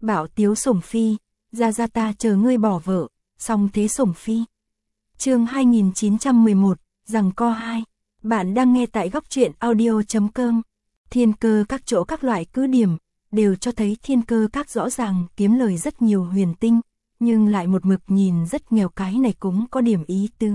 Bảo tiếu sủng phi, ra ta chờ ngươi bỏ vợ, song thế sủng phi. Chương 2911, giằng co 2. Bạn đang nghe tại góc truyện audio.com. Thiên Cơ Các chỗ các loại cứ điểm đều cho thấy Thiên Cơ Các rõ ràng kiếm lời rất nhiều huyền tinh, nhưng lại một mực nhìn rất nghèo, cái này cũng có điểm ý tứ.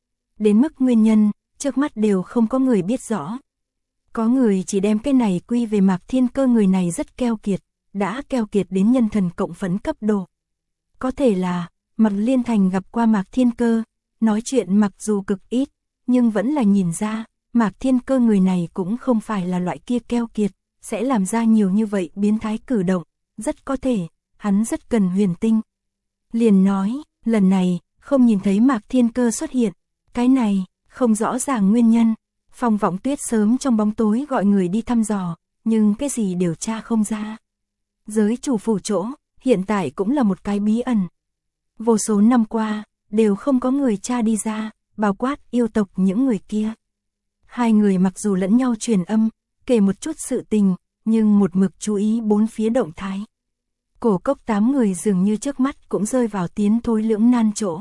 Đến mức nguyên nhân, trước mắt đều không có người biết rõ. Có người chỉ đem cái này quy về Mạc Thiên Cơ, người này rất keo kiệt, đã keo kiệt đến nhân thần cộng phấn cấp độ. Có thể là, Mạc Liên Thành gặp qua Mạc Thiên Cơ, nói chuyện mặc dù cực ít, nhưng vẫn là nhìn ra, Mạc Thiên Cơ người này cũng không phải là loại kia keo kiệt, sẽ làm ra nhiều như vậy biến thái cử động, rất có thể, hắn rất cần huyền tinh. Liền nói, lần này, không nhìn thấy Mạc Thiên Cơ xuất hiện, cái này, không rõ ràng nguyên nhân. Phong Vọng Tuyết sớm trong bóng tối gọi người đi thăm dò, nhưng cái gì điều tra không ra. Giới chủ phủ chỗ, hiện tại cũng là một cái bí ẩn. Vô số năm qua, đều không có người tra đi ra, bao quát yêu tộc những người kia. Hai người mặc dù lẫn nhau truyền âm, kể một chút sự tình, nhưng một mực chú ý bốn phía động thái. Cổ Cốc 8 người dường như trước mắt cũng rơi vào tiến thối lưỡng nan chỗ.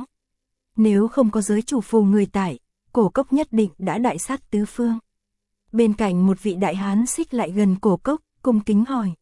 Nếu không có giới chủ phù người tại, Cổ Cốc nhất định đã đại sát tứ phương. Bên cạnh một vị đại hán xích lại gần Cổ Cốc, cung kính hỏi.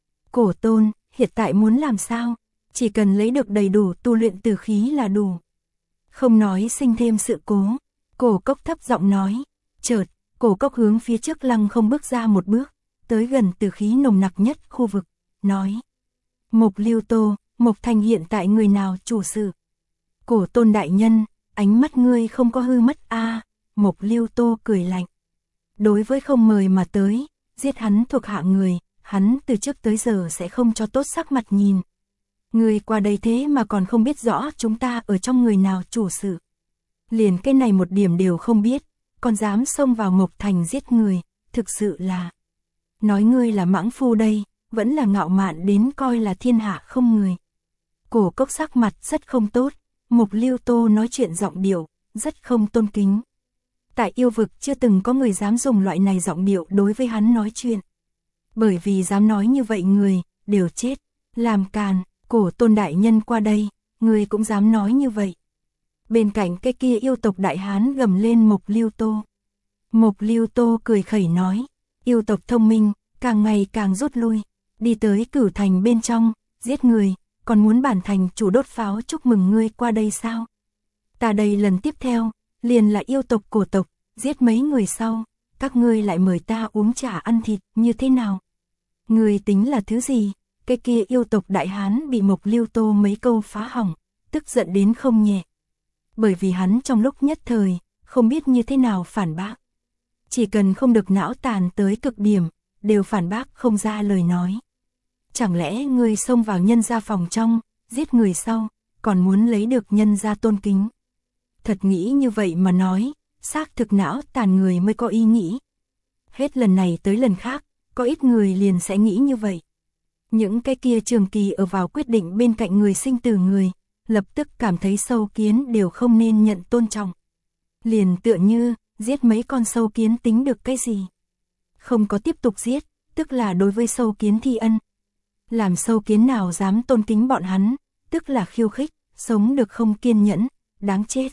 Cổ tôn, hiện tại muốn làm sao? Chỉ cần lấy được đầy đủ tu luyện tử khí là đủ. Không nói sinh thêm sự cố. Cổ Cốc thấp giọng nói. Chợt, Cổ Cốc hướng phía trước lăng không bước ra một bước, tới gần tử khí nồng nặc nhất khu vực, nói. Mộc Lưu Tô, Mộc Thành hiện tại người nào chủ sự? Cổ tôn đại nhân, ánh mắt ngươi không có hư mất a. Mộc Lưu Tô cười lạnh. Đối với không mời mà tới, giết hắn thuộc hạ người, hắn từ trước tới giờ sẽ không cho tốt sắc mặt nhìn. Ngươi qua đây thế mà còn không biết rõ chúng ta ở trong người nào chủ sự. Liền cái này một điểm đều không biết, còn dám xông vào Mộc Thành giết người, thực sự là. Nói ngươi là mãng phu đây, vẫn là ngạo mạn đến coi là thiên hạ không người. Cổ Cốc sắc mặt rất không tốt, Mộc Lưu Tô nói chuyện giọng điệu, rất không tôn kính. Tại yêu vực chưa từng có người dám dùng loại này giọng điệu đối với hắn nói chuyện. Bởi vì dám nói như vậy người, đều chết. Làm càn, Cổ tôn đại nhân qua đây, người cũng dám nói như vậy. Bên cạnh cái kia yêu tộc đại hán gầm lên Mộc Lưu Tô. Mộc Lưu Tô cười khẩy nói, yêu tộc thông minh, càng ngày càng rút lui, đi tới Cửu Thành bên trong, giết người, còn muốn bản thành chủ đốt pháo chúc mừng ngươi qua đây sao? Ta đây lần tiếp theo, liền là yêu tộc cổ tộc, giết mấy người sau, các ngươi lại mời ta uống trà ăn thịt, như thế nào? Ngươi tính là thứ gì? Cái kia yêu tộc đại hán bị Mộc Lưu Tô mấy câu phá hỏng, tức giận đến không nhẹ. Bởi vì hắn trong lúc nhất thời, không biết như thế nào phản bác. Chỉ cần không được não tàn tới cực điểm, đều phản bác không ra lời nói. Chẳng lẽ ngươi xông vào nhân gia phòng trong, giết người sau, còn muốn lấy được nhân gia tôn kính? Thật nghĩ như vậy mà nói, xác thực não tàn người mới có ý nghĩ. Hết lần này tới lần khác, có ít người liền sẽ nghĩ như vậy. Những cái kia trường kỳ ở vào quyết định bên cạnh người sinh tử người, lập tức cảm thấy sâu kiến đều không nên nhận tôn trọng. Liền tựa như, giết mấy con sâu kiến tính được cái gì? Không có tiếp tục giết, tức là đối với sâu kiến thi ân. Làm sâu kiến nào dám tôn kính bọn hắn, tức là khiêu khích, sống được không kiên nhẫn, đáng chết.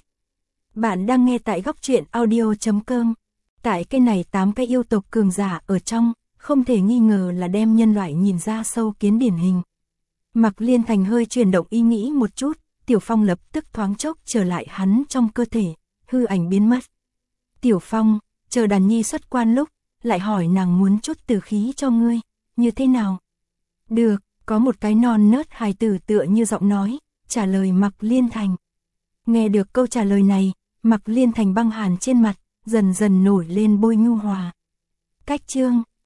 Bạn đang nghe tại góc truyện audio.com. Tại cái này 8 cái yêu tộc cường giả ở trong, không thể nghi ngờ là đem nhân loại nhìn ra sâu kiến điển hình. Mạc Liên Thành hơi chuyển động ý nghĩ một chút, Tiểu Phong lập tức thoáng chốc trở lại hắn trong cơ thể, hư ảnh biến mất. Tiểu Phong, chờ Đàn Nhi xuất quan lúc, lại hỏi nàng muốn chút tử khí cho ngươi, như thế nào? Được, có một cái non nớt hài tử tựa như giọng nói, trả lời Mạc Liên Thành. Nghe được câu trả lời này, Mạc Liên Thành băng hàn trên mặt, dần dần nổi lên bôi nhu hòa. Cách chương